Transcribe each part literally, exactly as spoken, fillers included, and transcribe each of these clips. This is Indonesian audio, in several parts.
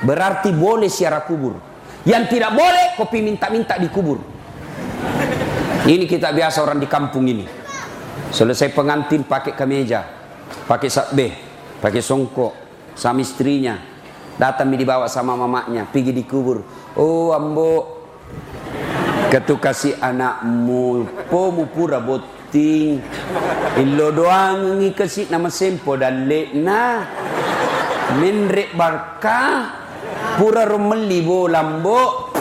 berarti boleh ziarah kubur. Yang tidak boleh kopi minta-minta dikubur. Ini kita biasa orang di kampung ini. Selesai pengantin pakai kemeja, pakai sabeh, pakai songkok, sama istrinya. Datang dibawa sama mamanya, pergi dikubur. Oh ambo, ketu kasih anakmu, pomu pura boting, ilo doang ngikasih nama sempo dan lekna, menrek barkah. Pura romeli bo lambo.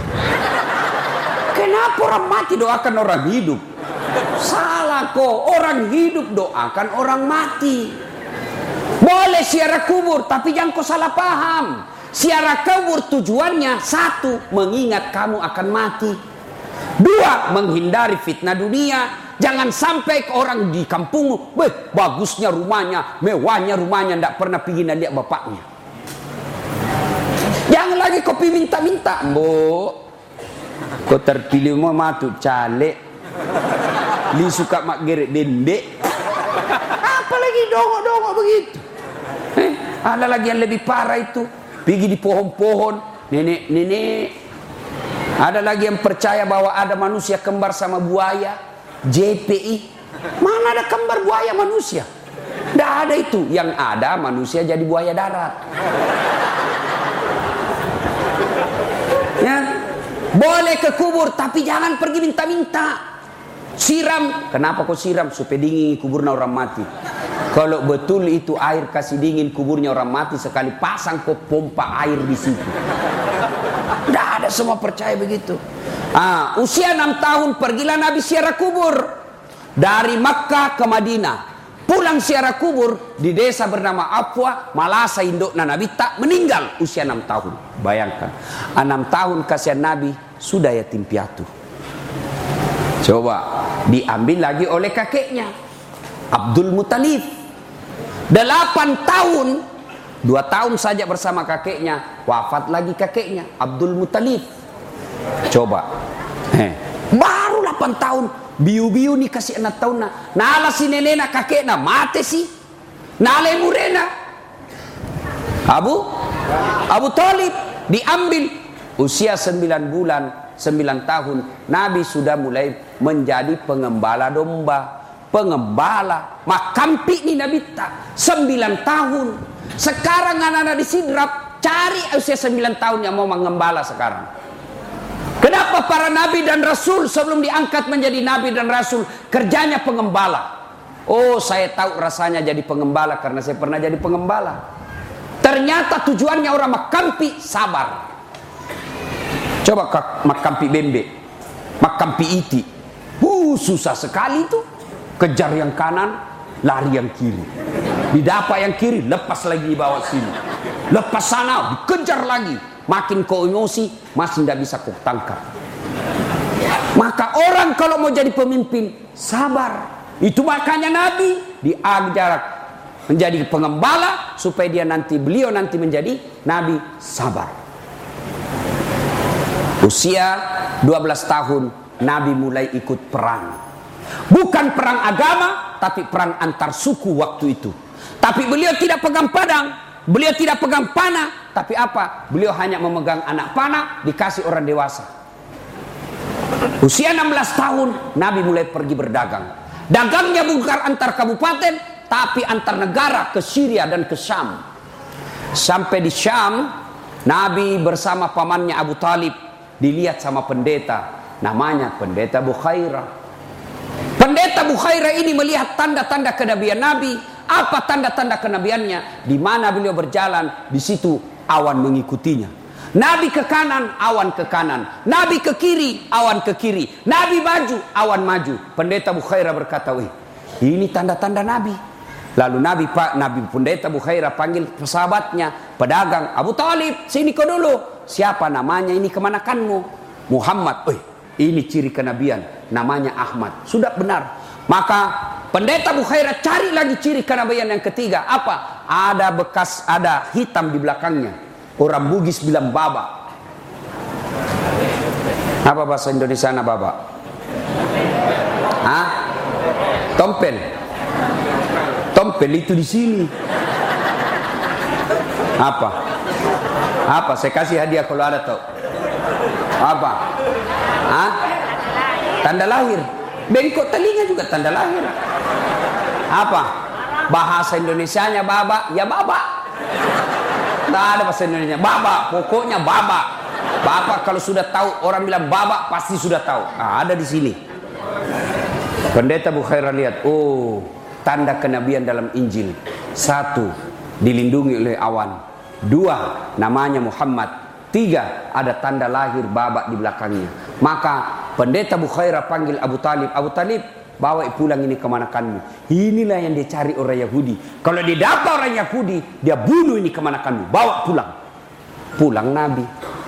Kenapa orang mati doakan orang hidup? Salah kok, orang hidup doakan orang mati. Boleh ziarah kubur, tapi jangan kau salah paham. Ziarah kubur tujuannya satu, mengingat kamu akan mati. Dua, menghindari fitnah dunia. Jangan sampai ke orang di kampungmu, beh, bagusnya rumahnya, mewahnya rumahnya, ndak pernah pergi lihat bapaknya. Jangan lagi kopi minta-minta, Mbok. Kau terpilih mau matu caleg. Li suka mak gerek dendek. Apalagi dongok-dongok begitu. Eh, ada lagi yang lebih parah itu. Pergi di pohon-pohon, nenek-nenek. Ada lagi yang percaya bahwa ada manusia kembar sama buaya, J P I. Mana ada kembar buaya manusia? Tidak ada itu. Yang ada manusia jadi buaya darat. Ya, boleh ke kubur tapi jangan pergi minta-minta. Siram, kenapa kau siram? Supaya dingin kuburnya orang mati. Kalau betul itu air kasih dingin kuburnya orang mati, sekali pasang kau pompa air di situ. Tidak ada semua percaya begitu. Ah, usia enam tahun pergilah Nabi ziarah kubur dari Makkah ke Madinah. Pulang ziarah kubur di desa bernama Afwa, Malasa indukna Nabi tak meninggal usia enam tahun. Bayangkan, enam tahun kasihan Nabi sudah yatim piatu. Coba diambil lagi oleh kakeknya Abdul Muttalib. Delapan tahun, dua tahun saja bersama kakeknya, wafat lagi kakeknya Abdul Muttalib. Coba, eh, baru delapan tahun. Biu-biu ni kasih anak tahun na. Nala si nenena kakek na mati si. Nala murena. Abu Abu Talib diambil usia sembilan bulan, sembilan tahun. Nabi sudah mulai menjadi pengembala domba, pengembala. Makampi ni Nabi tak sembilan tahun. Sekarang anak-anak di Sidrap cari usia sembilan tahun yang mau mengembala sekarang. Kenapa para nabi dan rasul sebelum diangkat menjadi nabi dan rasul kerjanya pengembala? Oh, saya tahu rasanya jadi pengembala karena saya pernah jadi pengembala. Ternyata tujuannya orang Makampi sabar. Coba Makampi Bembe, Makampi Iti. Uh, susah sekali itu. Kejar yang kanan, lari yang kiri. Didapat yang kiri, lepas lagi di bawah sini. Lepas sana, dikejar lagi. Makin kau emosi, masih tidak bisa kau tangkap. Maka orang kalau mau jadi pemimpin, sabar. Itu makanya Nabi diajar menjadi pengembala supaya dia nanti beliau nanti menjadi Nabi sabar. Usia dua belas tahun Nabi mulai ikut perang. Bukan perang agama, tapi perang antar suku waktu itu. Tapi beliau tidak pegang pedang, beliau tidak pegang panah. Tapi apa? Beliau hanya memegang anak panah dikasih orang dewasa. Usia enam belas tahun Nabi mulai pergi berdagang. Dagangnya bukan antar kabupaten, tapi antar negara ke Syria dan ke Syam. Sampai di Syam, Nabi bersama pamannya Abu Talib dilihat sama pendeta, namanya pendeta Bukhairah. Pendeta Bukhairah ini melihat tanda-tanda kenabian Nabi. Apa tanda-tanda kenabiannya? Di mana beliau berjalan, di situ awan mengikutinya. Nabi ke kanan, awan ke kanan. Nabi ke kiri, awan ke kiri. Nabi maju, awan maju. Pendeta Bukhairah berkata, "Wih, ini tanda-tanda Nabi." Lalu Nabi Pak Nabi Pendeta Bukhairah panggil sahabatnya, pedagang, "Abu Talib, sini kau dulu." "Siapa namanya ini kemanakanmu?" "Muhammad." "Wih, ini ciri kenabian, namanya Ahmad." Sudah benar. Maka Pendeta Bukhairah cari lagi ciri kenabian yang ketiga. Apa? Ada bekas, ada hitam di belakangnya. Orang Bugis bilang baba. Apa bahasa Indonesia na baba? Hah? Tompel. Tompel itu di sini. Apa? Apa? Saya kasih hadiah kalau ada tahu. Apa? Hah? Tanda lahir. Bengkok telinga juga tanda lahir. Apa? Bahasa Indonesianya baba, ya baba. Tidak ada bahasa Indonesia. Baba, pokoknya baba. Bapak kalau sudah tahu, orang bilang baba pasti sudah tahu. Nah, ada di sini. Pendeta Bukhaira lihat, oh, tanda kenabian dalam Injil. Satu, dilindungi oleh awan. Dua, namanya Muhammad. Tiga, ada tanda lahir baba di belakangnya. Maka pendeta Bukhaira panggil Abu Talib. Abu Talib, bawa pulang ini kemanakanmu. Inilah yang dicari orang Yahudi. Kalau didapat orang Yahudi, dia bunuh ini kemanakanmu. Bawa pulang. Pulang Nabi.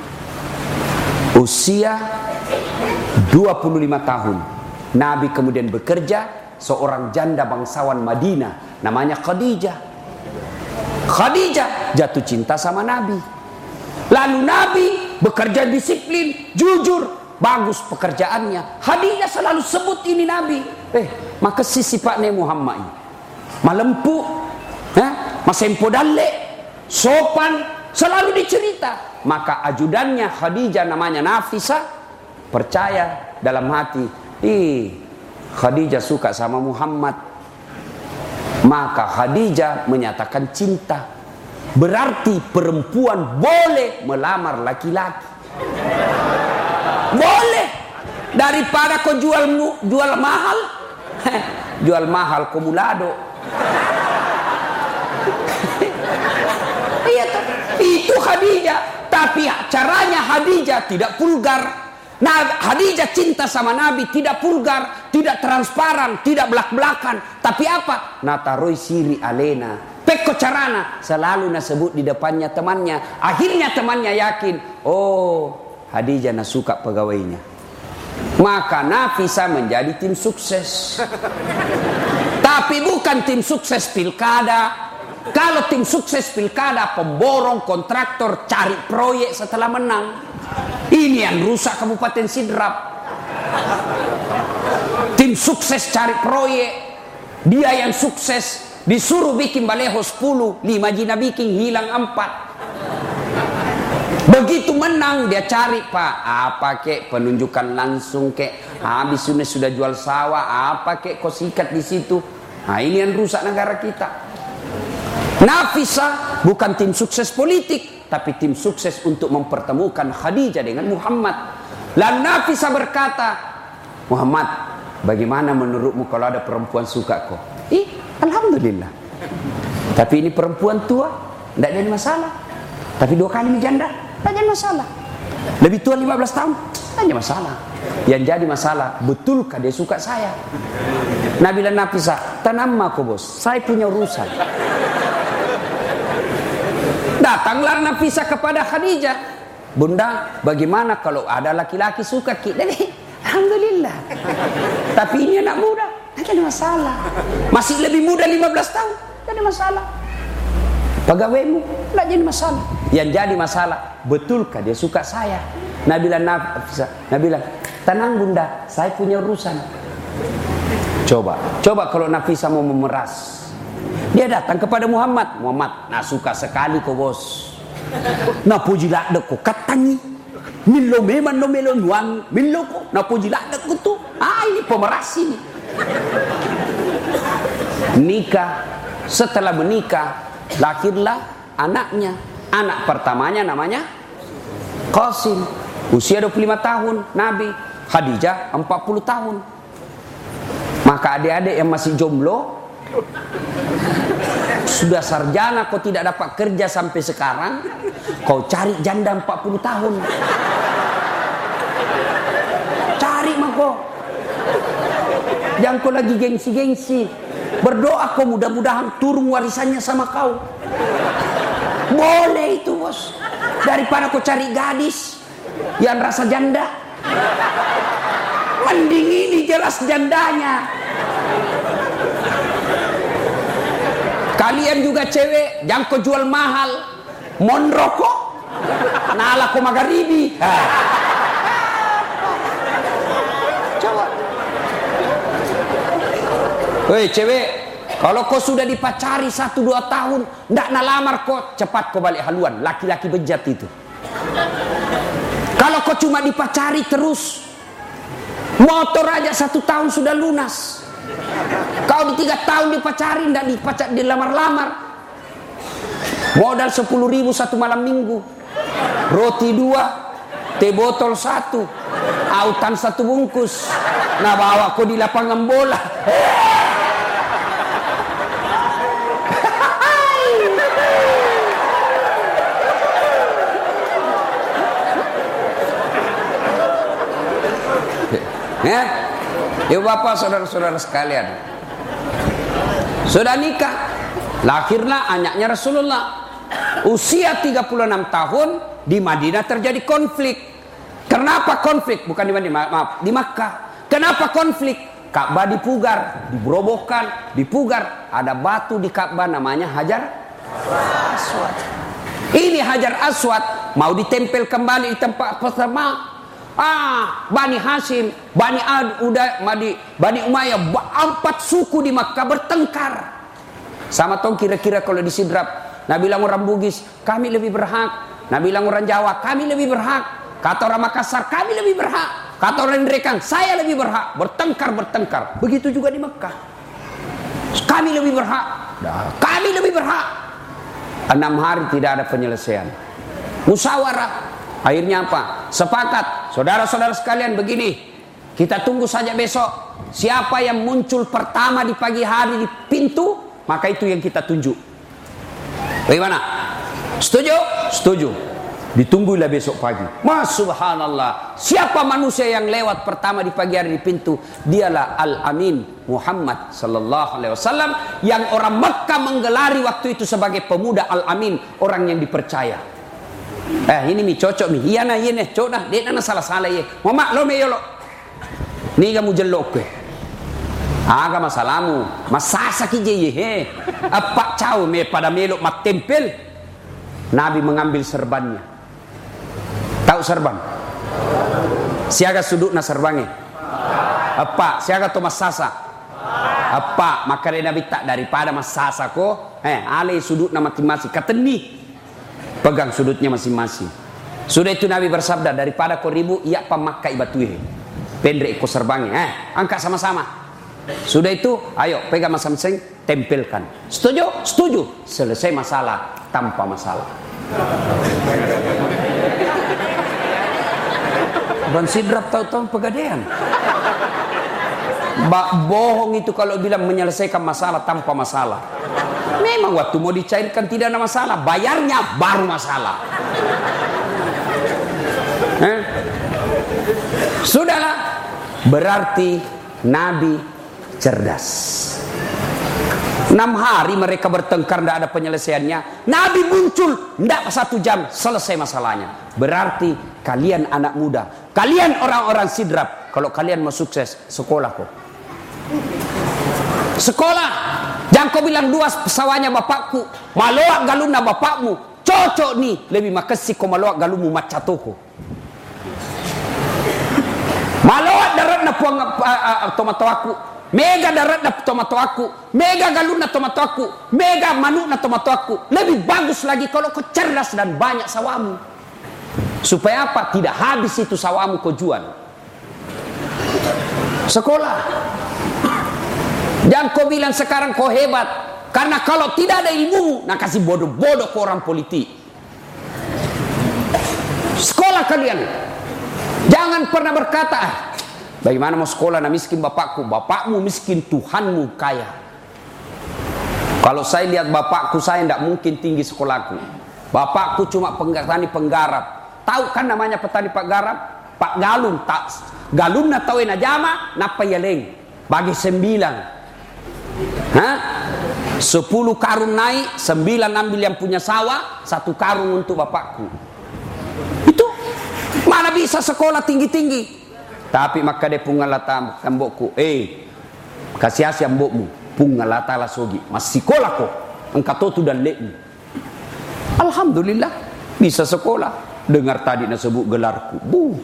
Usia dua puluh lima tahun. Nabi kemudian bekerja. Seorang janda bangsawan Madinah, namanya Khadijah. Khadijah jatuh cinta sama Nabi. Lalu Nabi bekerja disiplin, jujur, bagus pekerjaannya. Khadijah selalu sebut ini Nabi. Eh, maka si sifatnya Muhammad ini malempu, eh, masempo dalle, sopan, selalu dicerita. Maka ajudannya Khadijah namanya Nafisa percaya dalam hati, ih, Khadijah suka sama Muhammad. Maka Khadijah menyatakan cinta. Berarti perempuan boleh melamar laki-laki. Boleh. Daripada kau jual jual mahal, jual mahal kumulado. Iya tuh. Itu Khadijah. Tapi caranya Khadijah tidak vulgar. Nah, Khadijah cinta sama Nabi tidak vulgar, tidak transparan, tidak belak-belakan. Tapi apa? Nataroi siri alena. Peko carana selalu nasebut di depannya temannya. Akhirnya temannya yakin, oh, Khadijah na suka pegawainya. Maka Nafisa menjadi tim sukses. Tapi bukan tim sukses pilkada. Kalau tim sukses pilkada, pemborong, kontraktor, cari proyek setelah menang. Ini yang rusak Kabupaten Sidrap. Tim sukses cari proyek. Dia yang sukses disuruh bikin baleho sepuluh, lima jina bikin hilang empat. Begitu menang dia cari, Pak, apa kek penunjukan langsung kek, habis sudah sudah jual sawah, apa kek kau sikat di situ. Nah, ini yang rusak negara kita. Nafisa bukan tim sukses politik, tapi tim sukses untuk mempertemukan Khadijah dengan Muhammad. Lalu Nafisa berkata, Muhammad, bagaimana menurutmu kalau ada perempuan suka kau? Ih, alhamdulillah. Tapi ini perempuan tua, tidak jadi masalah. Tapi dua kali janda, tidak jadi masalah. Lebih tua lima belas tahun, tidak jadi masalah. Yang jadi masalah, betulkah dia suka saya? Nabi dan Nafisa, tenang aku bos, saya punya urusan. Datanglah Nafisa kepada Khadijah. Bunda, bagaimana kalau ada laki-laki suka kita? Alhamdulillah. Tapi ini anak muda, tidak ada masalah. Masih lebih muda lima belas tahun, tidak ada masalah. Pegawaimu, tidak jadi masalah. Yang jadi masalah, betulkah dia suka saya? Nabi bilang, Nafisa, Nabi bilang, tenang bunda, saya punya urusan. Coba, coba kalau Nafisa mau memeras. Dia datang kepada Muhammad. Muhammad, nah suka sekali kau bos. Nah puji lakda kau katangi. Milo memang no melon wang. Milo kau. Nah puji lakda kau tu. Ah ini pemeras ini. Nikah. Setelah menikah, lahirlah anaknya. Anak pertamanya namanya Qasim. Usia dua puluh lima tahun. Nabi. Khadijah empat puluh tahun. Maka adik-adik yang masih jomblo, sudah sarjana kau tidak dapat kerja sampai sekarang, kau cari janda empat puluh tahun. Cari mah kau. Jangan kau lagi gengsi-gengsi. Berdoa kau mudah-mudahan turun warisannya sama kau. Boleh itu bos. Daripada kau cari gadis yang rasa janda. Mending ini jelas jandanya. Kalian juga cewek, jangan kau jual mahal. Mon rokok, nala kau magharibi. Coba. Woi cewek, Kalau kau sudah dipacari satu dua tahun, ndak nalamar kau, cepat kau balik haluan. Laki-laki bejat itu. Kalau kau cuma dipacari terus, motor aja satu tahun sudah lunas. Kau di tiga tahun dipacari, ndak dipacar, dilamar-lamar. Modal sepuluh ribu satu malam minggu, roti dua, teh botol satu, autan satu bungkus. Nah bawa kau di lapangan bola. Ya, ibu bapak saudara-saudara sekalian, sudah nikah, lahirlah anaknya Rasulullah. Usia tiga puluh enam tahun di Madinah terjadi konflik. Kenapa konflik? Bukan di Madinah, maaf, di Makkah. Kenapa konflik? Ka'bah dipugar, diberobohkan, dipugar. Ada batu di Ka'bah namanya Hajar Aswad. Ini Hajar Aswad mau ditempel kembali di tempat pertama. Ah, Bani Hashim, Bani Ad, Uda, Bani, Bani Umayyah, empat suku di Makkah bertengkar. Sama tong kira-kira kalau disidrap. Nabi bilang orang Bugis, kami lebih berhak. Nabi bilang orang Jawa, kami lebih berhak. Kata orang Makassar, kami lebih berhak. Kata orang Ndrekang, saya lebih berhak. Bertengkar-bertengkar. Begitu juga di Makkah. Kami lebih berhak. Kami lebih berhak. Enam hari tidak ada penyelesaian. Musyawarah. Akhirnya apa? Sepakat. Saudara-saudara sekalian begini. Kita tunggu saja besok. Siapa yang muncul pertama di pagi hari di pintu, maka itu yang kita tunjuk. Bagaimana? Setuju? Setuju. Ditunggulah besok pagi. Mas subhanallah. Siapa manusia yang lewat pertama di pagi hari di pintu? Dialah Al-Amin Muhammad sallallahu alaihi wasallam yang orang Mekah menggelari waktu itu sebagai pemuda Al-Amin, orang yang dipercaya. Eh ini mi cocok mi. Iya na iya nih, cocok dah. Dia na salah-salah ye. Mama lo me yolo. Ni kamu jelok ke. Aga masalamu. Masasa ki je ye he. Apa cau me pada melok mat tempel. Nabi mengambil serbannya. Tahu serban? Siaga sudut na serbange. Apa? Siaga to masasa. Apa? Maka Nabi tak daripada masasa ko. Eh ale sudut na mati-mati. Kateni. Pegang sudutnya masing-masing. Sudah itu Nabi bersabda, daripada kau ribu, iya pemakai batuhe. Pendek kau serbangi. Eh, angkat sama-sama. Sudah itu, ayo pegang masing-masing, tempelkan. Setuju? Setuju. Selesai masalah tanpa masalah. Ban sidrap tahu-tahu pegadaian. Bak bohong itu kalau bilang menyelesaikan masalah tanpa masalah. Memang waktu mau dicairkan tidak ada masalah, bayarnya baru masalah. Eh? Sudahlah, berarti Nabi cerdas. Enam hari mereka bertengkar, tidak ada penyelesaiannya. Nabi muncul, tidak satu jam selesai masalahnya. Berarti kalian anak muda, kalian orang-orang sidrap, kalau kalian mau sukses, sekolah kok. Sekolah. Jangan kau bilang dua pesawanya bapakku, maloak galuna bapakmu. Cocok nih, lebih makasih kau maloak galumu macatoko. Maloak darat na puang tomato aku, mega darat na tomato aku, mega galuna tomato aku, mega manu na tomato aku. Lebih bagus lagi kalau kau cerdas dan banyak sawamu. Supaya apa? Tidak habis itu sawamu kau jual. Sekolah. Jangan kau bilang sekarang kau hebat. Karena kalau tidak ada ilmu, nak kasih bodoh-bodoh ke orang politik. Sekolah kalian. Jangan pernah berkata, ah, bagaimana mau sekolah nak miskin bapakku. Bapakmu miskin, Tuhanmu kaya. Kalau saya lihat bapakku, saya tidak mungkin tinggi sekolahku. Bapakku cuma petani penggarap. Tahu kan namanya petani penggarap? Pak Galum. Tak, Galum na tahu na jama, napa yaleng. Bagi sembilan. Hah? Sepuluh karung naik, sembilan ambil yang punya sawah, satu karung untuk bapakku. Itu mana bisa sekolah tinggi-tinggi. Tapi maka dia pungalata kambokku, eh kasih asyam mbokmu, pungalata lah sogi, masih sekolah kok, engkau tu dan lekmu. Alhamdulillah bisa sekolah. Dengar tadi nak sebut gelarku, bu,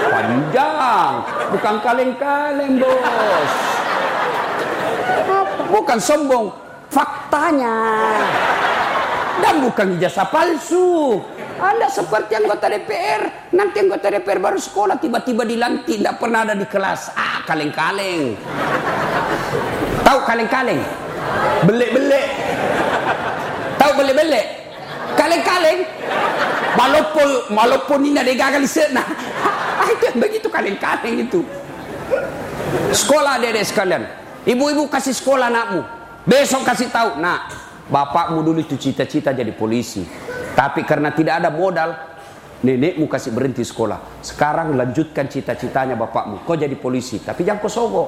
panjang, bukan kaleng-kaleng bos. Bukan sombong, faktanya. Dan bukan ijazah palsu. Anda seperti anggota D P R, nanti anggota D P R baru sekolah tiba-tiba dilantik, tidak pernah ada di kelas. Ah, kaleng-kaleng. Tahu kaleng-kaleng? Belek-belek. Tahu belek-belek? Kaleng-kaleng. Walaupun walaupun ini ada gagal di sana. Ah, itu yang begitu kaleng-kaleng itu. Sekolah adik-adik sekalian. Ibu-ibu kasih sekolah anakmu. Besok kasih tahu, nak, bapakmu dulu itu cita-cita jadi polisi. Tapi karena tidak ada modal, nenekmu kasih berhenti sekolah. Sekarang lanjutkan cita-citanya bapakmu. Kau jadi polisi, tapi jangan kau sogok.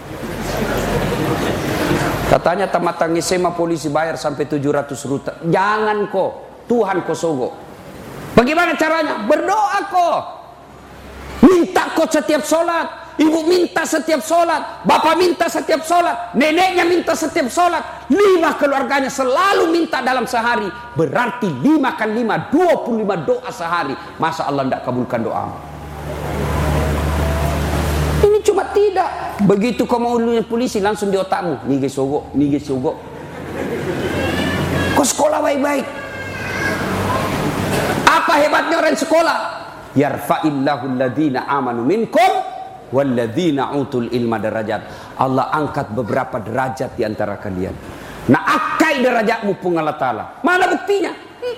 Katanya tamatang S M A polisi bayar sampai tujuh ratus juta. Jangan kau, Tuhan kau sogok. Bagaimana caranya? Berdoa kau. Minta kau setiap sholat. Ibu minta setiap sholat, bapak minta setiap sholat, neneknya minta setiap sholat, lima keluarganya selalu minta dalam sehari. Berarti lima kali lima, dua puluh lima doa sehari. Masa Allah tidak kabulkan doa? Ini cuma tidak. Begitu kau mau lulus polisi, langsung di otakmu, nige sogok, nige sogok. Kau sekolah baik-baik. Apa hebatnya orang sekolah? Yarfa'illahu alladhina amanu minkum walladzina utul ilma darajat. Allah angkat beberapa derajat di antara kalian. Nah, akai derajatmu pun Allah Ta'ala. Mana buktinya? Hmm.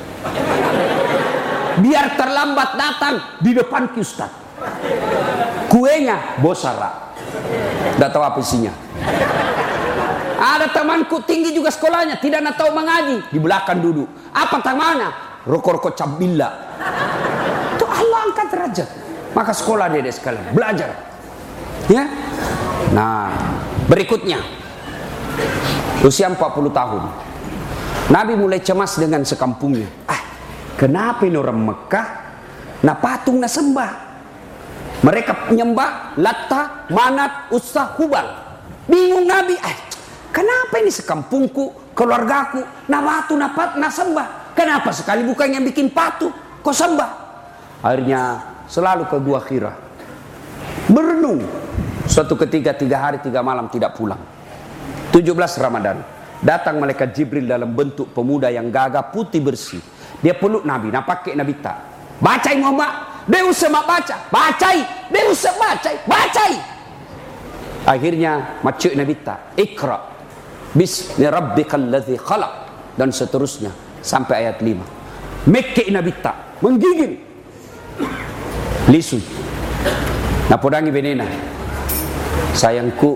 Biar terlambat datang di depan Ustaz. Kuenya bosara. Tidak tahu apa isinya. Ada temanku tinggi juga sekolahnya, tidak nak tahu mengaji, di belakang duduk. Apa temannya? Rokok-rokok cabilla. Itu Allah angkat derajat. Maka sekolah dia sekalian, belajar. Ya. Nah, berikutnya. Usia empat puluh tahun. Nabi mulai cemas dengan sekampungnya. Ah, kenapa ini orang Mekah na patung na sembah? Mereka menyembah Latta, Manat, Uzza, Hubal. Bingung Nabi, ah, kenapa ini sekampungku, keluargaku na batu na pat na sembah? Kenapa sekali bukan yang bikin patung kok sembah? Akhirnya selalu ke Gua Hira, berenung. Suatu ketika tiga hari tiga malam tidak pulang. tujuh belas Ramadan datang malaikat Jibril dalam bentuk pemuda yang gagah putih bersih. Dia peluk Nabi, nak pakai Nabi tak. Bacai Muhammad, dia usah mak baca. Bacai, dia usah bacai, bacai. Akhirnya macik Nabi tak. Iqra bismi rabbikal ladzi khalaq, dan seterusnya sampai ayat lima. Mekek Nabi tak menggigil. Lisu napodangi benena, sayangku.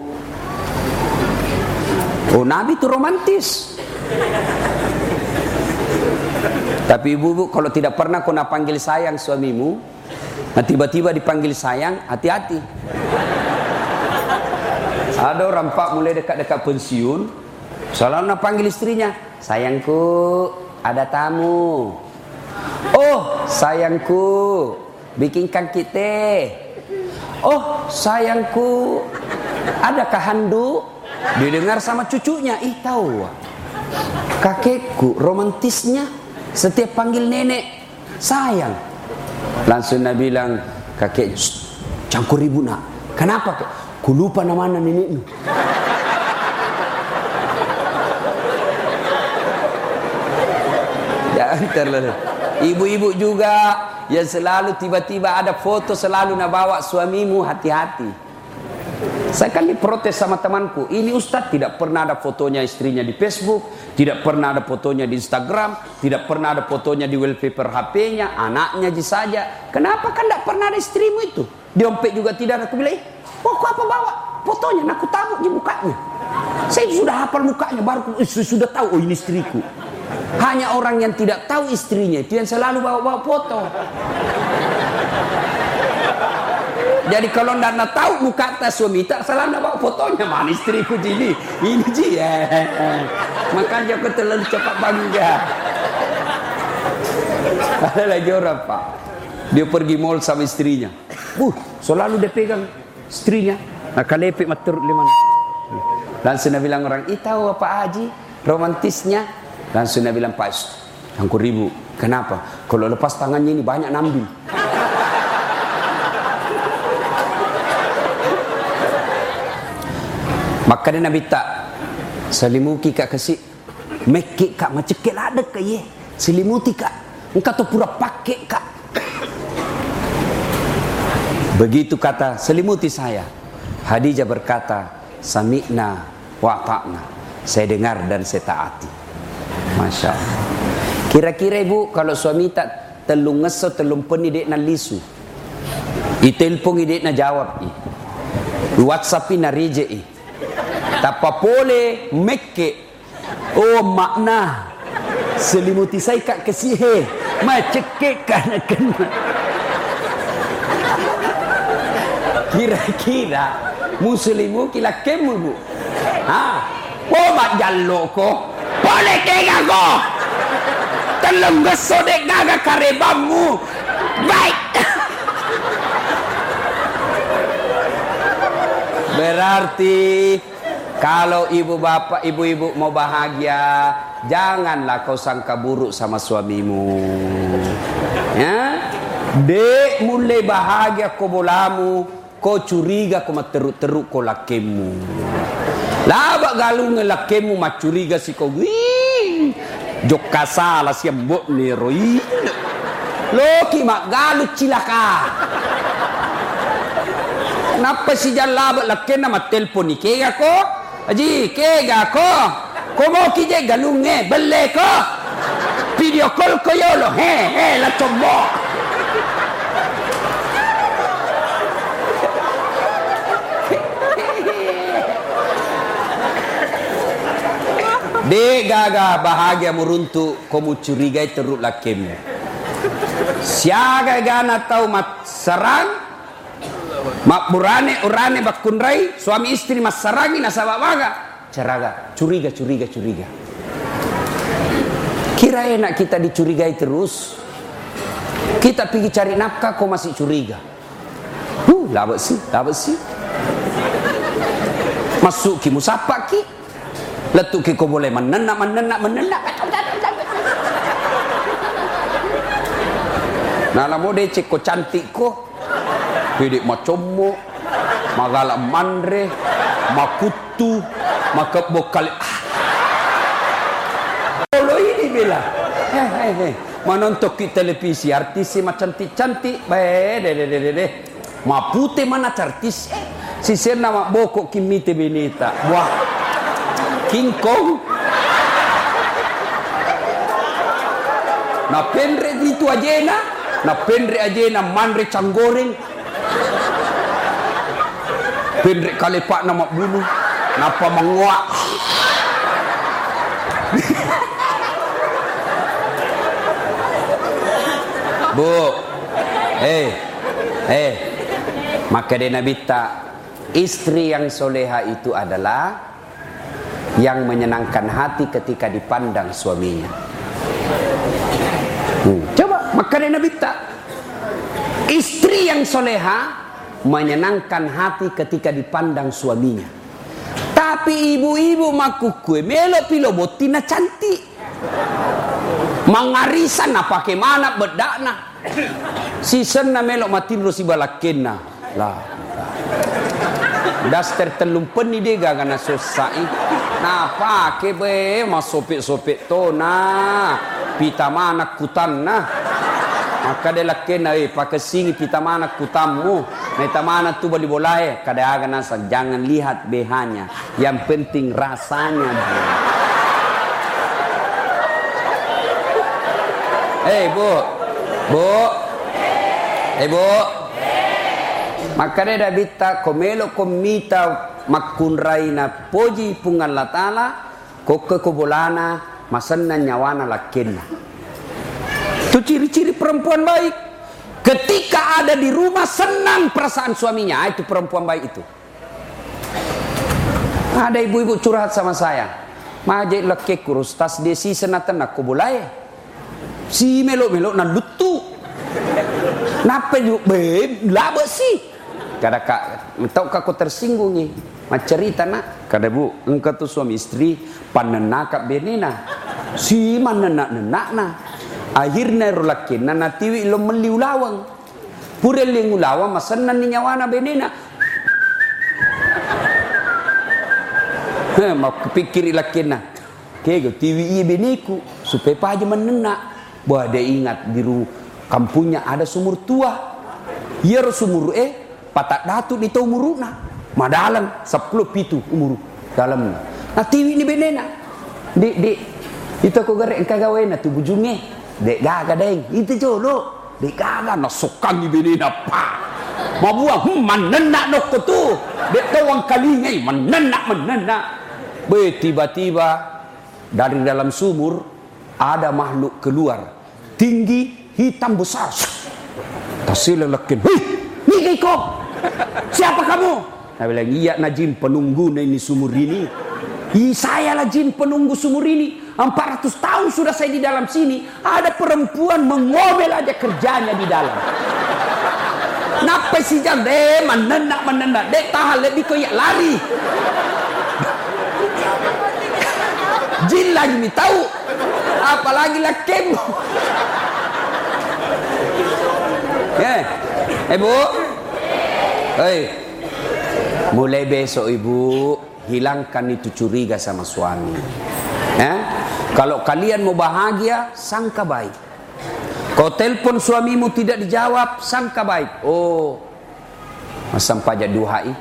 Oh, Nabi itu romantis. Tapi ibu-ibu, kalau tidak pernah kau nak panggil sayang suamimu, nah tiba-tiba dipanggil sayang, hati-hati. Ada orang pak mulai dekat-dekat pensiun, selalu nak panggil istrinya, sayangku, ada tamu. Oh, sayangku, bikinkan kita. Oh, sayangku, adakah handuk? Didengar sama cucunya. Ih, tahu, kakekku romantisnya setiap panggil nenek sayang. Langsung Nabi bilang, kakek, campur ibu nak. Kenapa? Ku lupa nama nenekmu. Jangan terlalu. Ibu-ibu juga yang selalu tiba-tiba ada foto selalu nak bawa suamimu, hati-hati. Saya kan diprotes sama temanku, ini Ustadz tidak pernah ada fotonya istrinya di Facebook, tidak pernah ada fotonya di Instagram, tidak pernah ada fotonya di wallpaper H P-nya, anaknya aja saja. Kenapa kan tidak pernah ada istrimu itu? Dompet juga tidak ada. Aku bilang, wah, aku apa bawa fotonya? Nah, aku tahu di mukanya. Saya sudah hafal mukanya, baru sudah tahu, oh ini istriku. Hanya orang yang tidak tahu istrinya itu yang selalu bawa-bawa foto. Jadi kalau tidak tahu muka atas suami, tak salah nak bawa fotonya. Mana istriku ini, ini ji ya. Makanya aku terlalu cepat bangga. Ada lagi orang pak, dia pergi mall sama istrinya. Uh, selalu dia pegang istrinya. Nah kalepek matur lima. Langsung dia bilang orang, ih tahu apa Haji romantisnya? Langsung dia bilang, Pak, angkur ribu. Kenapa? Kalau lepas tangannya ini banyak nambil. Maka dia Nabi tak Selimuki kak kasih mekik kak macekek ada kak ye. Selimuti kak. Engkau tu pura pakai kak. Begitu kata selimuti saya. Khadijah berkata, sami'na wa ta'na. Saya dengar dan saya taati. Masya Allah. Kira-kira ibu kalau suami tak telung ngeso telung peni dek na lisu. I telpon i dek na jawab i. WhatsApp i na rije i. Tapa pole mekke. Oh makna. Selimuti saya kak kesihe. Macekek kana kena. Kira-kira muslimu kila kemu bu. Ha. Oh mak jallo ko. Boleh kega ko. Telung geso dek gaga karebamu. Baik. Berarti kalau ibu bapak, ibu-ibu mau bahagia, janganlah kau sangka buruk sama suamimu. Ya. Dek mulai bahagia kau bolamu, kau curiga kau teruk-teruk kau lakemu. Labak galung lakemu mak curiga si kau. Wih. Jok kasala siambok ni roi. Loki mak galu cilaka. Kenapa si jalabak lakena mak telpon ni kega ko? Aji kega ko. Ko mau kije galunge belle ko. Video call ko yolo. He he la combo. De gaga bahagia meruntuk komu curigai teruk lakem. Siaga gana tahu mat sarang mak burane urane bakunrai suami istri mas sarangi nasabak baga caraga curiga curiga curiga. Kira enak kita dicurigai terus. Kita pergi cari nafkah kau masih curiga. Huh, labak sih, labak sih. Masuk ki musapak ki. Letuk kau boleh menenak, menenak, menenak. Nah, lamo deh cek kau cantik kau. Pidik macomo, magala mandre, makutu, makap bokal. Kalau ini bila, heh heh heh, menonton di televisi artis macam cantik-cantik, bae, deh deh deh deh, ma putih mana artis, si sena mak bokok kimite benita, wah. King Kong. Na pendre itu ajena, na pendre ajena mandre canggoreng. Pendre kalepak nama bulu, napa menguak. Bu, eh, eh, maka dia Nabi tak istri yang soleha itu adalah yang menyenangkan hati ketika dipandang suaminya. Hmm. Coba makan Nabi tak. Istri yang soleha menyenangkan hati ketika dipandang suaminya. Tapi ibu-ibu makukue melok pilo botina cantik. Mangarisan na pakai mana bedakna. Sisen na melok matin rosi balakena. Lah. Daster telung peni dega kana sosai. Nah pakai be mas sopek-sopek to nah pita mana kutan nah. Maka dia lakena eh pakai singi pita mana kutammu. Nah mana tu bali boleh kada aga nasa jangan lihat behanya. Yang penting rasanya. Eh hey, bu, bu, eh hey, bu. Maka dia dah bita komelo komita makunrai na poji pungan latala koke kobolana masanna nyawana lakenna. Itu ciri-ciri perempuan baik. Ketika ada di rumah senang perasaan suaminya, itu perempuan baik itu. Ada ibu-ibu curhat sama saya. Majai leke kurus tas desi senatan aku boleh. Si melo-melo na lutu. Napa yuk beb laba sih. Kada kak, tahu kak kau tersinggung ni. Macerita nak. Kada bu, engkau tu suami istri panenakap benena. Si mana nak nenak na. Akhirnya rulakin na natiwi lo meli ulawang. Purel yang ulawang masanan ni nyawana benena. Mau kepikir lakina. Kego T V I beneku supaya paja menenak. Bahwa dia ingat biru kampungnya ada sumur tua. Iya sumur eh patak datu di tau muruna. Madalang sepuluh pitu umur dalamnya. Nah T V ini benena. Di di itu aku garek kagawena tu bujungnya. Dek gaga deng. Itu jolo. Dek gaga nasukan di benena pa. Mabuang hmm, menenak nok tu. Dek tawang kalingai menenak menenak. Be tiba-tiba dari dalam sumur ada makhluk keluar. Tinggi, hitam besar. Tasila lekin. Hei, ni kau. Siapa kamu? Nah bilang, iya na jin penunggu na ini sumur ini. Iya saya lah jin penunggu sumur ini. empat ratus tahun sudah saya di dalam sini. Ada perempuan mengomel aja kerjanya di dalam. Napa si jam deh menenak menenak. Dek tahan lebih koyak lari. Jin lagi ni tahu. Apalagi lah kemo. Ya, ibu. Hei. Mulai besok ibu hilangkan itu curiga sama suami. Ya? Kalau kalian mau bahagia, sangka baik. Kau telepon suamimu tidak dijawab, sangka baik. Oh, masam pajak duhai.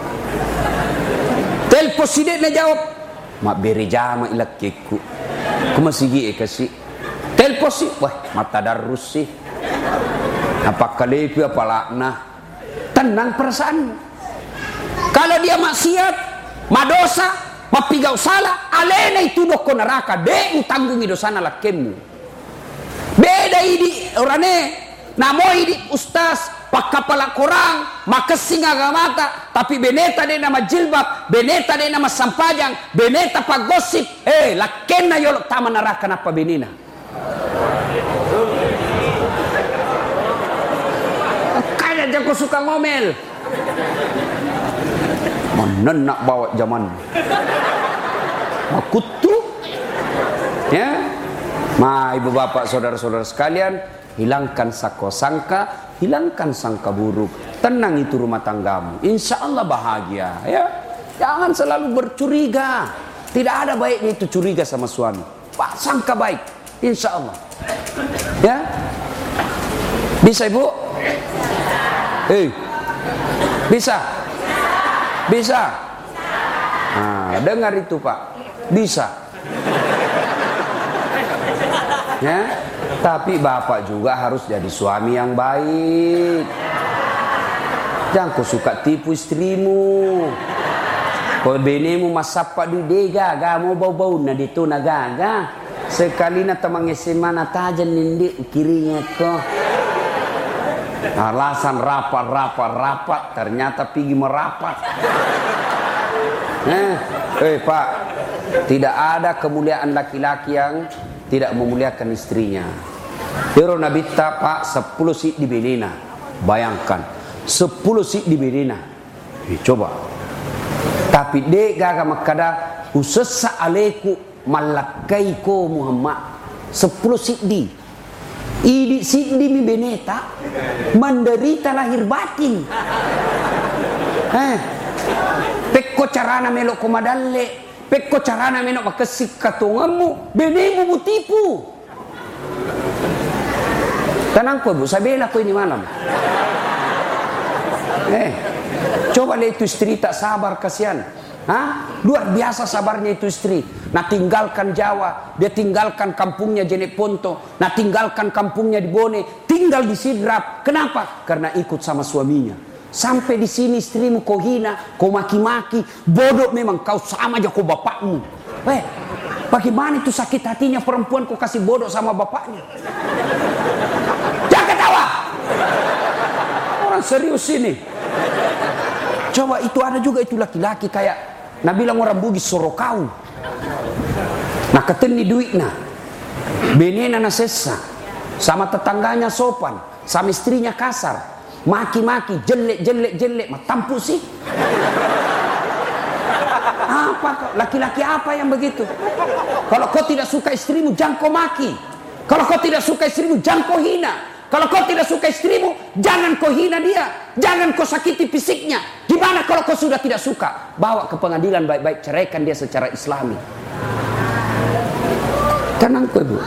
Telepon sidik na jawab. Mak beri jama ilak keku. Ku masih gie kasih. Telepon sih, wah mata darus sih. Apa kalepi apa laknah. Tenang perasaanmu. Kalau dia maksiat, madosa, mapigau salah, alena itu doko neraka. Dek utanggungi dosana lakemu. Beda ini orane, namo ini ustaz, pak kepala korang, makasing agamata, tapi beneta de nama jilbab, beneta de nama sampajang, beneta pak gosip, eh lakena yolok taman neraka napa benina. Kaya jago suka ngomel. Menenak bawa zaman. Makutu. Ya. Ma ibu bapak saudara-saudara sekalian, hilangkan sangka, hilangkan sangka buruk. Tenang itu rumah tanggamu. Insya Allah bahagia. Ya. Jangan selalu bercuriga. Tidak ada baiknya itu curiga sama suami. Pak sangka baik. Insya Allah. Ya. Bisa ibu? Eh. Bisa. Bisa. Nah, dengar itu Pak. Bisa. Ya, tapi bapak juga harus jadi suami yang baik. Jangan kau suka tipu istrimu. Kau benemu masapa du dega, ga mau bau-bau na dito na gaga. Sekali na tamang esemana tajan nindi kirinya kau. Alasan rapat, rapat, rapat, ternyata pergi merapat. Eh, eh Pak, tidak ada kemuliaan laki-laki yang tidak memuliakan istrinya. Hero Nabita Pak sepuluh sik di benena. Bayangkan, sepuluh sik di benena. Eh, coba. Tapi dek gaga makada usessa aleku malakai ko Muhammad. Sepuluh sik di. Idi siddi mi beneta menderita lahir batin. Eh, pekko carana melok komadalle, pekko carana melok makesik katongamu, benemu mutipu. Tenang po bu, sabela ko ini malam. Eh, coba lihat itu istri tak sabar kasihan. Hah? Luar biasa sabarnya itu istri. Nah tinggalkan Jawa, dia tinggalkan kampungnya Jenek Ponto, nah tinggalkan kampungnya di Bone, tinggal di Sidrap. Kenapa? Karena ikut sama suaminya. Sampai di sini istrimu kau hina, kau maki-maki, bodoh memang kau sama aja kau bapakmu. Eh, bagaimana itu sakit hatinya perempuan kau kasih bodoh sama bapaknya? Jangan ketawa. Orang serius ini. Coba itu ada juga itu laki-laki kayak nah bilang orang Bugis sorokau. Nah keteni duit nah. Benena na sesa. Sama tetangganya sopan, sama istrinya kasar. Maki-maki, jelek, jelek, jelek, matampu sih. Apa laki-laki apa yang begitu? Kalau kau tidak suka istrimu, jangan kau maki. Kalau kau tidak suka istrimu, jangan kau hina. Kalau kau tidak suka istrimu, jangan kau hina dia. Jangan kau sakiti fisiknya. Gimana kalau kau sudah tidak suka? Bawa ke pengadilan baik-baik, ceraikan dia secara Islami. Tenang kau ibu.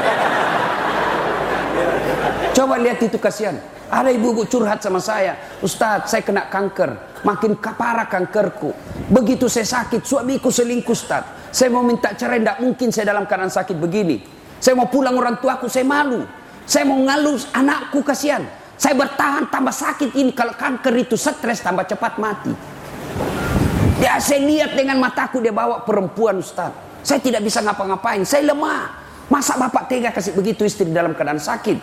Coba lihat itu, kasihan. Ada ibu-ibu curhat sama saya, Ustadz saya kena kanker, makin parah kankerku. Begitu saya sakit, suamiku selingkuh Ustadz. Saya mau minta cerai, tidak mungkin saya dalam keadaan sakit begini. Saya mau pulang orang tuaku, saya malu. Saya mau ngalus anakku, kasihan. Saya bertahan tambah sakit ini. Kalau kanker itu stres tambah cepat mati. Ya saya lihat dengan mataku dia bawa perempuan Ustadz. Saya tidak bisa ngapa-ngapain, saya lemah. Masa bapak tega kasih begitu istri dalam keadaan sakit?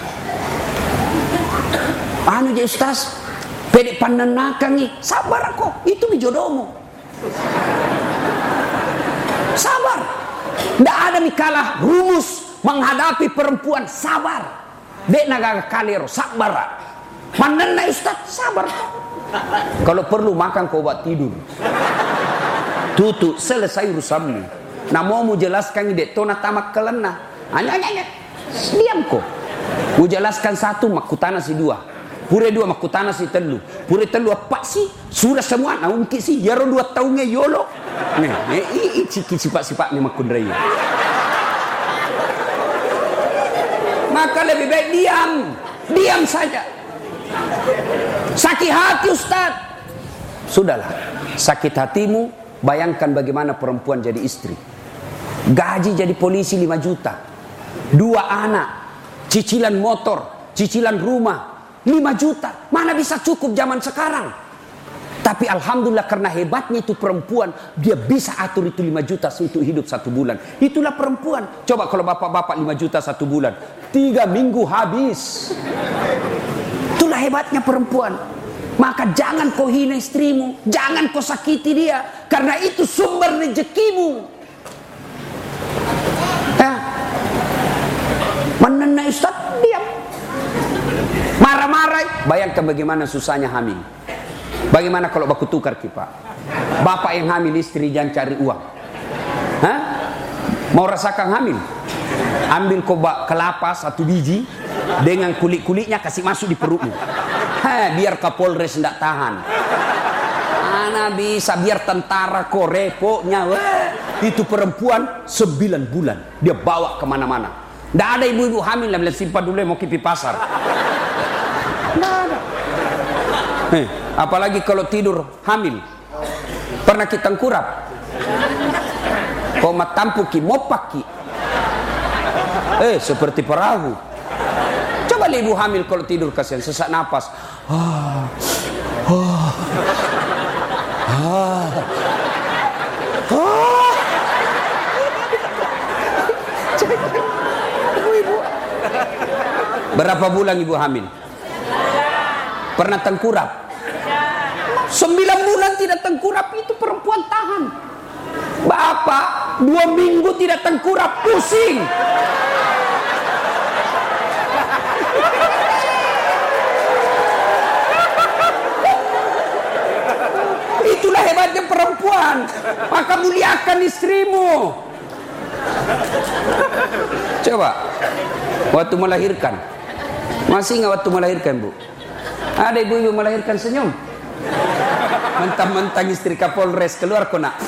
Anu je Ustaz, pede pandenakan nih, sabar kok, itu mi jodohmu. Sabar. Tidak ada mikalah rumus menghadapi perempuan, sabar. Dek naga kalero, sabar. Pandena Ustaz, sabar. Kalau perlu makan kau buat tidur. Tutup, selesai urusanmu. Nah mau mu jelaskan ini dek, tona tamak kelena. Hanya, hanya, hanya. Diam kok. Mu jelaskan satu, makutana si dua. Pure dua makutana si telu. Pure telu apa sih? Sudah semua na ungki sih. Yaro dua tahunnya yolo. Nih, nih ciki sifat-sifatnya makundrai. Maka lebih baik diam. Diam saja. Sakit hati Ustaz. Sudahlah. Sakit hatimu, bayangkan bagaimana perempuan jadi istri. Gaji jadi polisi lima juta. Dua anak. Cicilan motor. Cicilan rumah. lima juta, mana bisa cukup zaman sekarang. Tapi alhamdulillah karena hebatnya itu perempuan, dia bisa atur itu lima juta untuk hidup satu bulan. Itulah perempuan. Coba kalau bapak-bapak lima juta satu bulan, tiga minggu habis. Itulah hebatnya perempuan. Maka jangan kau hina istrimu, jangan kau sakiti dia, karena itu sumber rezekimu. Eh, menenai Ustaz, diam. Marah-marah, bayangkan bagaimana susahnya hamil. Bagaimana kalau baku tukar kita? Bapak yang hamil, istri jangan cari uang. Hah? Mau rasakan hamil? Ambil kobak kelapa satu biji dengan kulit-kulitnya kasih masuk di perutmu. Hah, biar Kapolres tidak tahan. Mana bisa biar tentara kok repotnya. Wah, itu perempuan sembilan bulan dia bawa kemana-mana. Tidak ada ibu-ibu hamil yang bilang simpan dulu mau kipi pasar. Tidak ada. Eh, apalagi kalau tidur hamil. Pernah kita tengkurap. Kau matampuki mopaki. Eh, seperti perahu. Coba lihat ibu hamil kalau tidur kasihan sesak napas. Ah, ah, ah, ah. Ibu-ibu. Berapa bulan ibu hamil? Pernah tengkurap? Sembilan bulan tidak tengkurap, itu perempuan tahan. Bapak dua minggu tidak tengkurap, pusing. Itulah hebatnya perempuan. Maka muliakan istrimu. Coba waktu melahirkan, masih nggak waktu melahirkan bu? Ada ibu-ibu melahirkan senyum. Mentang-mentang istri Kapolres keluar kok nak.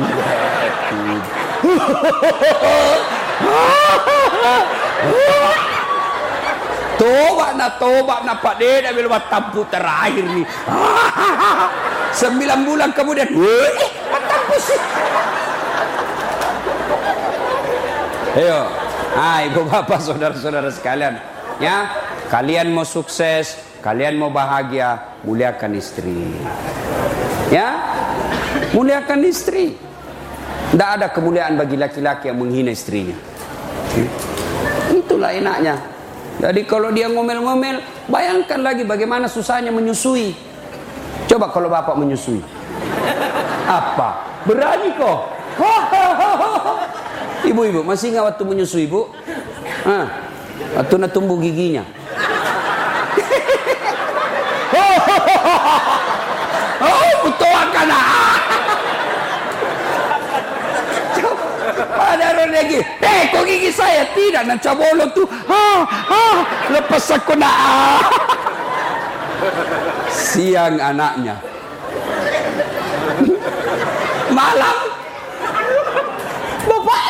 Toba na toba na Pak De, ambil tampu terakhir nih. Sembilan bulan kemudian, wih, tampu sih. Ayo, ah ibu bapak saudara-saudara sekalian, ya kalian mau sukses, kalian mau bahagia, muliakan istri. Ya, muliakan istri. Tidak ada kemuliaan bagi laki-laki yang menghina istrinya. Itulah enaknya. Jadi kalau dia ngomel-ngomel, bayangkan lagi bagaimana susahnya menyusui. Coba kalau bapak menyusui. Apa? Berani kok? Ibu-ibu, masih nggak waktu menyusui, Bu? Hah? Waktu nak tumbuh giginya. Oh, betul kan? Ada orang lagi. Eh, kok gigi saya tidak nak cabolo tuh. Ah, ah, lepas aku nak. Siang anaknya. malam bapak.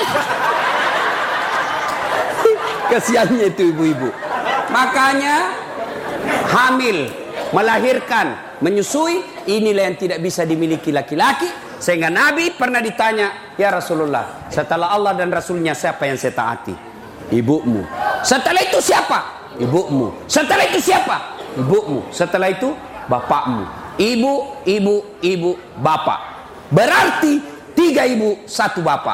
Kasihannya itu ibu-ibu. Makanya hamil, melahirkan, menyusui, inilah yang tidak bisa dimiliki laki-laki. Sehingga Nabi pernah ditanya, ya Rasulullah, setelah Allah dan Rasulnya siapa yang saya taati? Ibumu. Setelah itu siapa? Ibumu. Setelah itu siapa? Ibumu. Setelah itu bapakmu. Ibu, ibu, ibu, bapak. Berarti tiga ibu, satu bapak.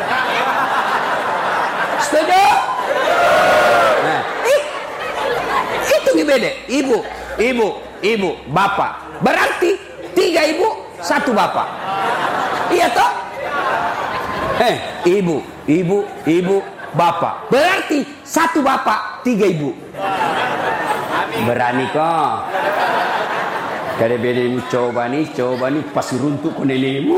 Setuju? Nah, eh, itu nih beda. Ibu, ibu, ibu, bapak. Berarti tiga ibu, satu bapak. Iya toh? Eh, ibu, ibu, ibu, bapak. Berarti satu bapak, tiga ibu. Berani kok. Kada beda ini coba nih, coba nih pasti runtuh ke nenekmu.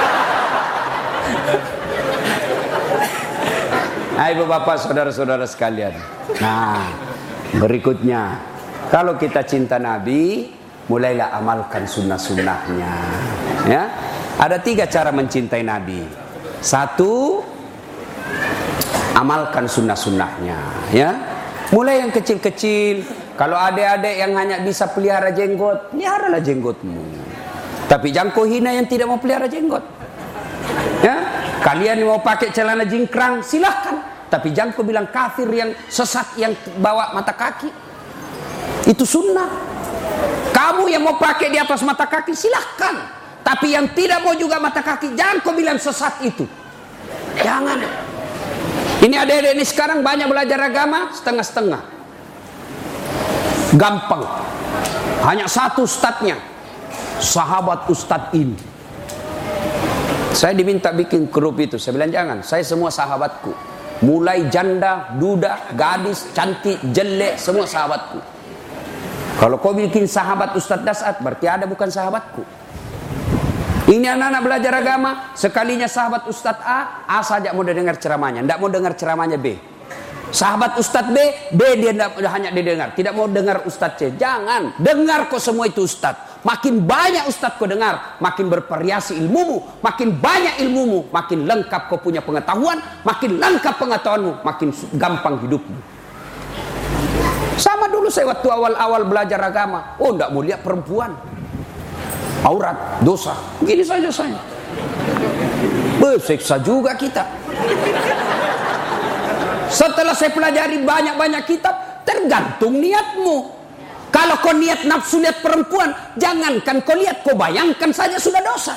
Hai ibu bapak, saudara-saudara sekalian. Nah, berikutnya, kalau kita cinta Nabi, mulailah amalkan sunnah-sunnahnya. Ya, ada tiga cara mencintai Nabi. Satu, amalkan sunnah-sunnahnya. Ya, mulai yang kecil-kecil. Kalau adik-adik yang hanya bisa pelihara jenggot, peliharalah jenggotmu. Tapi jangan kau hina yang tidak mau pelihara jenggot. Ya, kalian mau pakai celana jingkrang, silahkan. Tapi jangan kau bilang kafir yang sesat yang bawa mata kaki. Itu sunnah. Kamu yang mau pakai di atas mata kaki, silahkan. Tapi yang tidak mau juga mata kaki, jangan kau bilang sesat itu. Jangan. Ini adik-adik ini sekarang banyak belajar agama setengah-setengah. Gampang. Hanya satu ustadznya, sahabat ustadz ini. Saya diminta bikin grup itu. Saya bilang jangan, saya semua sahabatku. Mulai janda, duda, gadis, cantik, jelek, semua sahabatku. Kalau kau bikin sahabat Ustadz Dasat, berarti ada bukan sahabatku. Ini anak-anak belajar agama, sekalinya sahabat Ustadz A, A saja mau dengar ceramahnya, tidak mau dengar ceramahnya B. Sahabat Ustadz B, B dia tidak hanya didengar, tidak mau dengar Ustadz C. Jangan, dengar kok semua itu Ustadz. Makin banyak Ustadz kau dengar, makin bervariasi ilmumu, makin banyak ilmumu, makin lengkap kau punya pengetahuan, makin lengkap pengetahuanmu, makin gampang hidupmu. Sama dulu saya waktu awal-awal belajar agama, oh tidak mau lihat perempuan, aurat, dosa, begini saja saya. Bersiksa juga kita. Setelah saya pelajari banyak-banyak kitab, tergantung niatmu. Kalau kau niat nafsu lihat perempuan, jangankan kau lihat, kau bayangkan saja sudah dosa.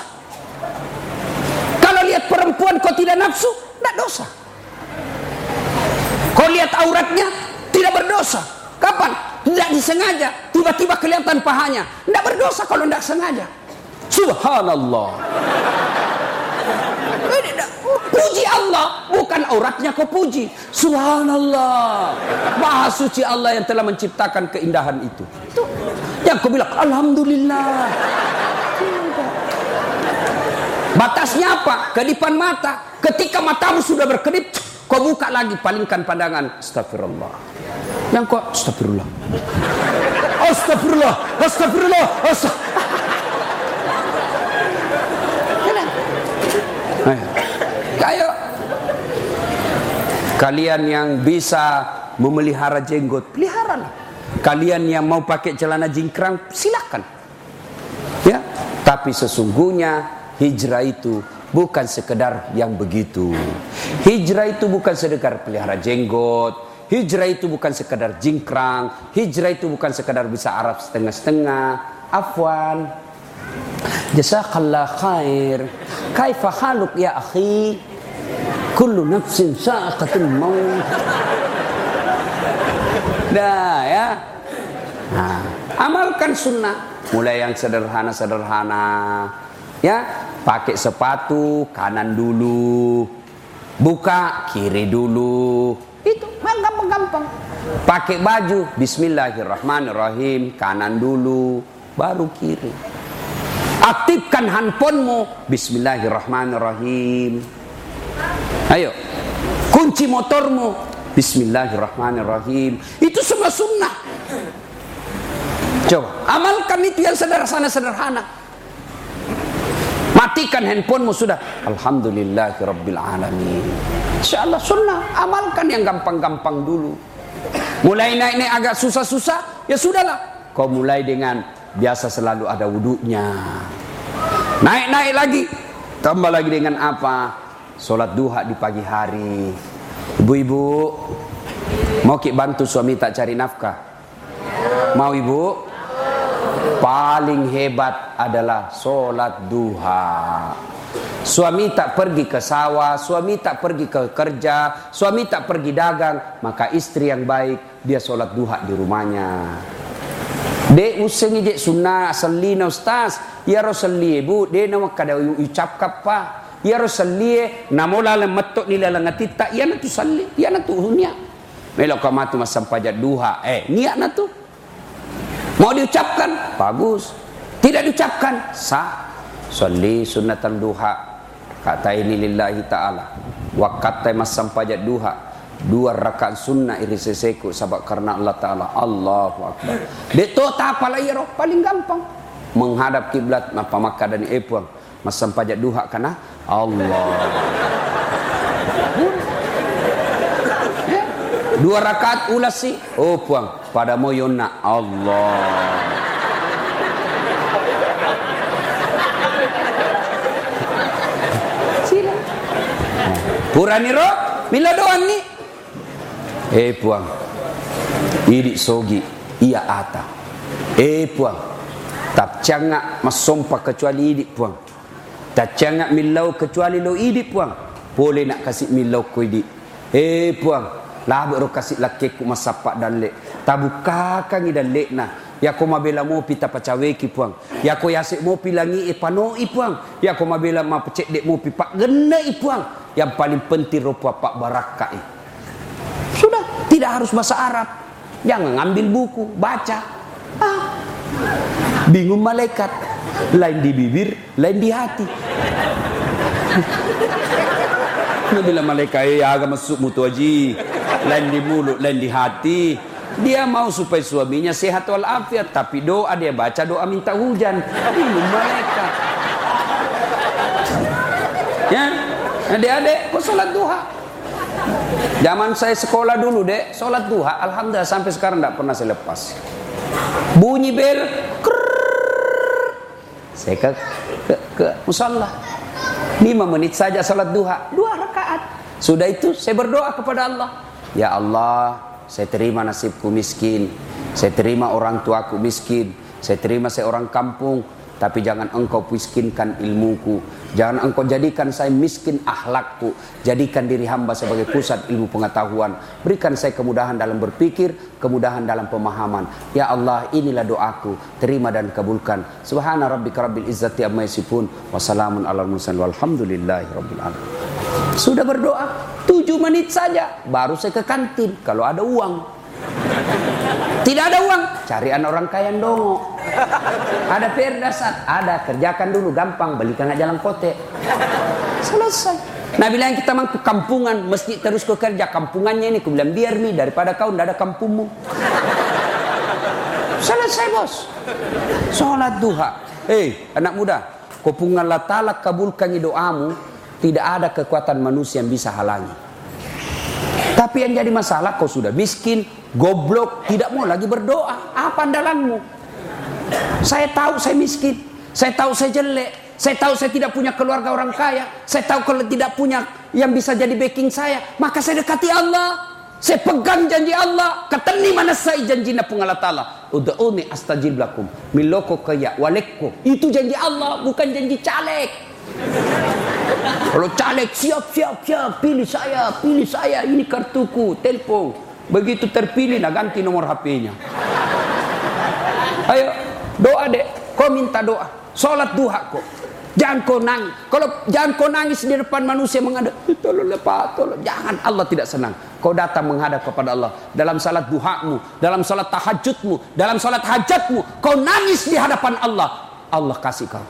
Kalau lihat perempuan kau tidak nafsu, tidak dosa. Kau lihat auratnya, tidak berdosa. Kapan? Tidak disengaja, tiba-tiba kelihatan pahanya, tidak berdosa kalau tidak sengaja. Subhanallah. Puji Allah, bukan auratnya kau puji. Subhanallah. Maha suci Allah yang telah menciptakan keindahan itu. Itu. Yang kau bilang alhamdulillah. Batasnya apa? Kedipan mata. Ketika matamu sudah berkedip, kau buka lagi, palingkan pandangan. Astagfirullah. Yang kau astagfirullah. Astagfirullah. Astagfirullah. Astagfirullah. Ayo. Kalian yang bisa memelihara jenggot, peliharalah. Kalian yang mau pakai celana jingkrang, silakan. Ya, tapi sesungguhnya hijrah itu bukan sekedar yang begitu. Hijrah itu bukan sekedar pelihara jenggot. Hijrah itu bukan sekedar jingkrang. Hijrah itu bukan sekedar bisa Arab setengah-setengah. Afwan. Jazakallah khair. Kaifa haluk ya akhi? Kullu nafsin sa'aqatul maut. Dah ya. Nah, amalkan sunnah. Mulai yang sederhana-sederhana. Ya, pakai sepatu kanan dulu. Buka kiri dulu. Itu gampang-gampang. Pakai baju bismillahirrahmanirrahim, kanan dulu, baru kiri. Aktifkan handphonemu bismillahirrahmanirrahim. Ayo, kunci motormu bismillahirrahmanirrahim. Itu semua sunnah. Coba amalkan itu yang sederhana-sederhana. Matikan handphonemu sudah. Alhamdulillahirabbil alamin. Insyaallah sunnah, amalkan yang gampang-gampang dulu. Mulai naik-naik agak susah-susah, ya sudahlah. Kau mulai dengan biasa selalu ada wudunya. Naik-naik lagi, tambah lagi dengan apa? Sholat duha di pagi hari. Ibu-ibu, mau ki bantu suami tak cari nafkah? Mau ibu? Paling hebat adalah sholat duha. Suami tak pergi ke sawah, suami tak pergi ke kerja, suami tak pergi dagang, maka istri yang baik dia sholat duha di rumahnya. Dek useng je sunnah salina ustaz, ya rasulli bu, de nama kada ucap kapa, ya rasulli namola lemetok ni lalangati tak, ya natu salli, ya natu hunya. Melok kamatu masam pajak duha, eh niat natu. Mau diucapkan, bagus. Tidak diucapkan, sah. Salli sunnatan duha, kata ini lillahi ta'ala. Wakatai masam pajak duha, dua rakaat sunnah iri seseku sebab karena Allah Ta'ala. Allahu Akbar. Deto tak apalah ya roh, paling gampang. Menghadap kiblat, apa maka dan epuang. Masam pajak duha karena Allah. Dua rakaat ulas sih, oh puang. Pada moyona Allah. Sila. Purani roh, bila doan ni. Eh puang. Idik sogi, iya ata. Eh puang. Tak cangak masompa kecuali idik puang. Tak cangak milau kecuali lo idik puang. Boleh nak kasih milau ko idik. Eh puang. Lah baru kasih laki ku masapak dan lek. Tabuka kangi dan lek na. Ya ko mabela mo pita pacawe ki puang. Ya ko yasik mo pilangi e pano i puang. Ya ko mabela ma pecek dek mo pipak gena i puang. Yang paling penting rupa pak barakah i. Sudah, tidak harus bahasa Arab. Jangan ngambil buku, baca. Ah. Bingung malaikat. Lain di bibir, lain di hati. Bila malaikat ya agak masuk mutu haji. Lain di mulut, lain di hati. Dia mau supaya suaminya sehat walafiat, tapi doa dia baca doa minta hujan. Bingung malaikat. Ya, adik-adik, kok sholat duha? Zaman saya sekolah dulu dek, sholat duha, alhamdulillah sampai sekarang tidak pernah saya lepas. Bunyi bel, krrrr. Saya ke ke, ke musalla. Lima menit saja sholat duha, dua rakaat. Sudah itu saya berdoa kepada Allah. Ya Allah, saya terima nasibku miskin. Saya terima orang tuaku miskin. Saya terima saya orang kampung. Tapi jangan engkau miskinkan ilmuku. Jangan engkau jadikan saya miskin akhlakku. Jadikan diri hamba sebagai pusat ilmu pengetahuan. Berikan saya kemudahan dalam berpikir, kemudahan dalam pemahaman. Ya Allah, inilah doaku. Terima dan kabulkan. Subhana rabbika rabbil izzati amma yasifun. Wassalamun ala mursalin walhamdulillahi rabbil alamin. Sudah berdoa tujuh menit saja baru saya ke kantin kalau ada uang. Tidak ada uang, carian orang kaya dongo. Ada perdasat, ada, kerjakan dulu gampang, belikan aja jalan kote. Selesai. Nah bilang kita mampu kampungan, mesti terus ke kerja kampungannya ini. Aku bilang biar mi daripada kau tidak ada kampungmu. Selesai bos. Sholat duha. Hei anak muda, kau pungan Allah Ta'ala kabulkan doamu. Tidak ada kekuatan manusia yang bisa halangi. Tapi yang jadi masalah kau sudah miskin, goblok, tidak mau lagi berdoa. Apa andalanmu? Saya tahu saya miskin, saya tahu saya jelek, saya tahu saya tidak punya keluarga orang kaya, saya tahu kalau tidak punya yang bisa jadi backing saya, maka saya dekati Allah. Saya pegang janji Allah. Katani mana saya janjinya pun Allah Ta'ala. Ud'uni astajib lakum. Miloko kaya walekko. Itu janji Allah, bukan janji caleg. Kalau caleg siap siap siap pilih saya, pilih saya, ini kartuku, telepon. Begitu terpilih nah ganti nomor H P-nya. Ayo doa dek, kau minta doa, sholat duha kok. Jangan kau nangis. Kalau jangan kau nangis di depan manusia menghadap, tolonglah Pak, tolong. Jangan, Allah tidak senang. Kau datang menghadap kepada Allah dalam salat duhamu, dalam salat tahajudmu, dalam salat hajatmu. Kau nangis di hadapan Allah, Allah kasih kau.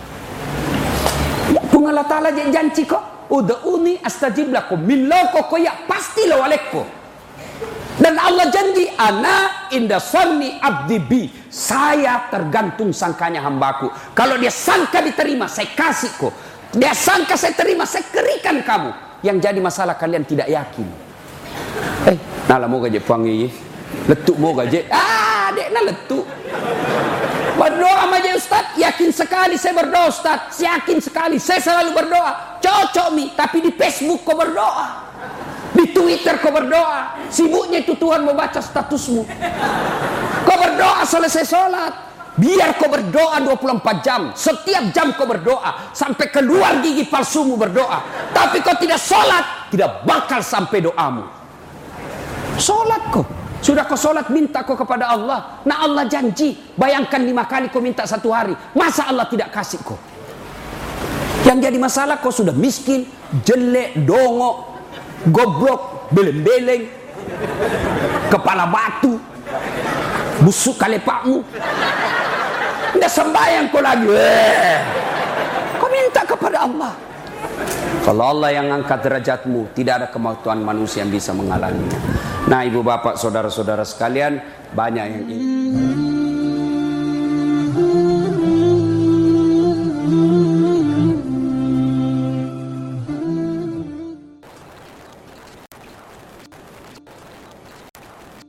Pun Allah Ta'ala janji kok. Ud'uni astajib lakum. Min loko koya pasti lo alekko. Dan Allah janji, ana inda sanni abdi bi, saya tergantung sangkanya hambaku. Kalau dia sangka diterima, saya kasih kok. Dia sangka saya terima, saya kerikan kamu. Yang jadi masalah kalian tidak yakin. Eh, nala mau gaje panggil, letuk mau gaje. Ah, dek na letuk. Berdoa aja Ustaz, yakin sekali saya berdoa Ustaz, yakin sekali saya selalu berdoa. Cocok mi, tapi di Facebook kau berdoa, di Twitter kau berdoa, sibuknya itu Tuhan mau baca statusmu. Kau berdoa selesai sholat, biar kau berdoa dua puluh empat jam, setiap jam kau berdoa sampai keluar gigi palsumu berdoa. Tapi kau tidak sholat, tidak bakal sampai doamu. Sholat kau. Sudah kau sholat, minta kau kepada Allah. Nah Allah janji, bayangkan lima kali kau minta satu hari. Masa Allah tidak kasih kau? Yang jadi masalah kau sudah miskin, jelek, dongok, goblok, beleng-beleng, kepala batu, busuk kalepakmu. Tidak sembahyang kau lagi. Eh. Kau minta kepada Allah. Kalau Allah yang angkat derajatmu, tidak ada kemampuan manusia yang bisa menghalanginya. Nah ibu bapak saudara-saudara sekalian, banyak yang ingin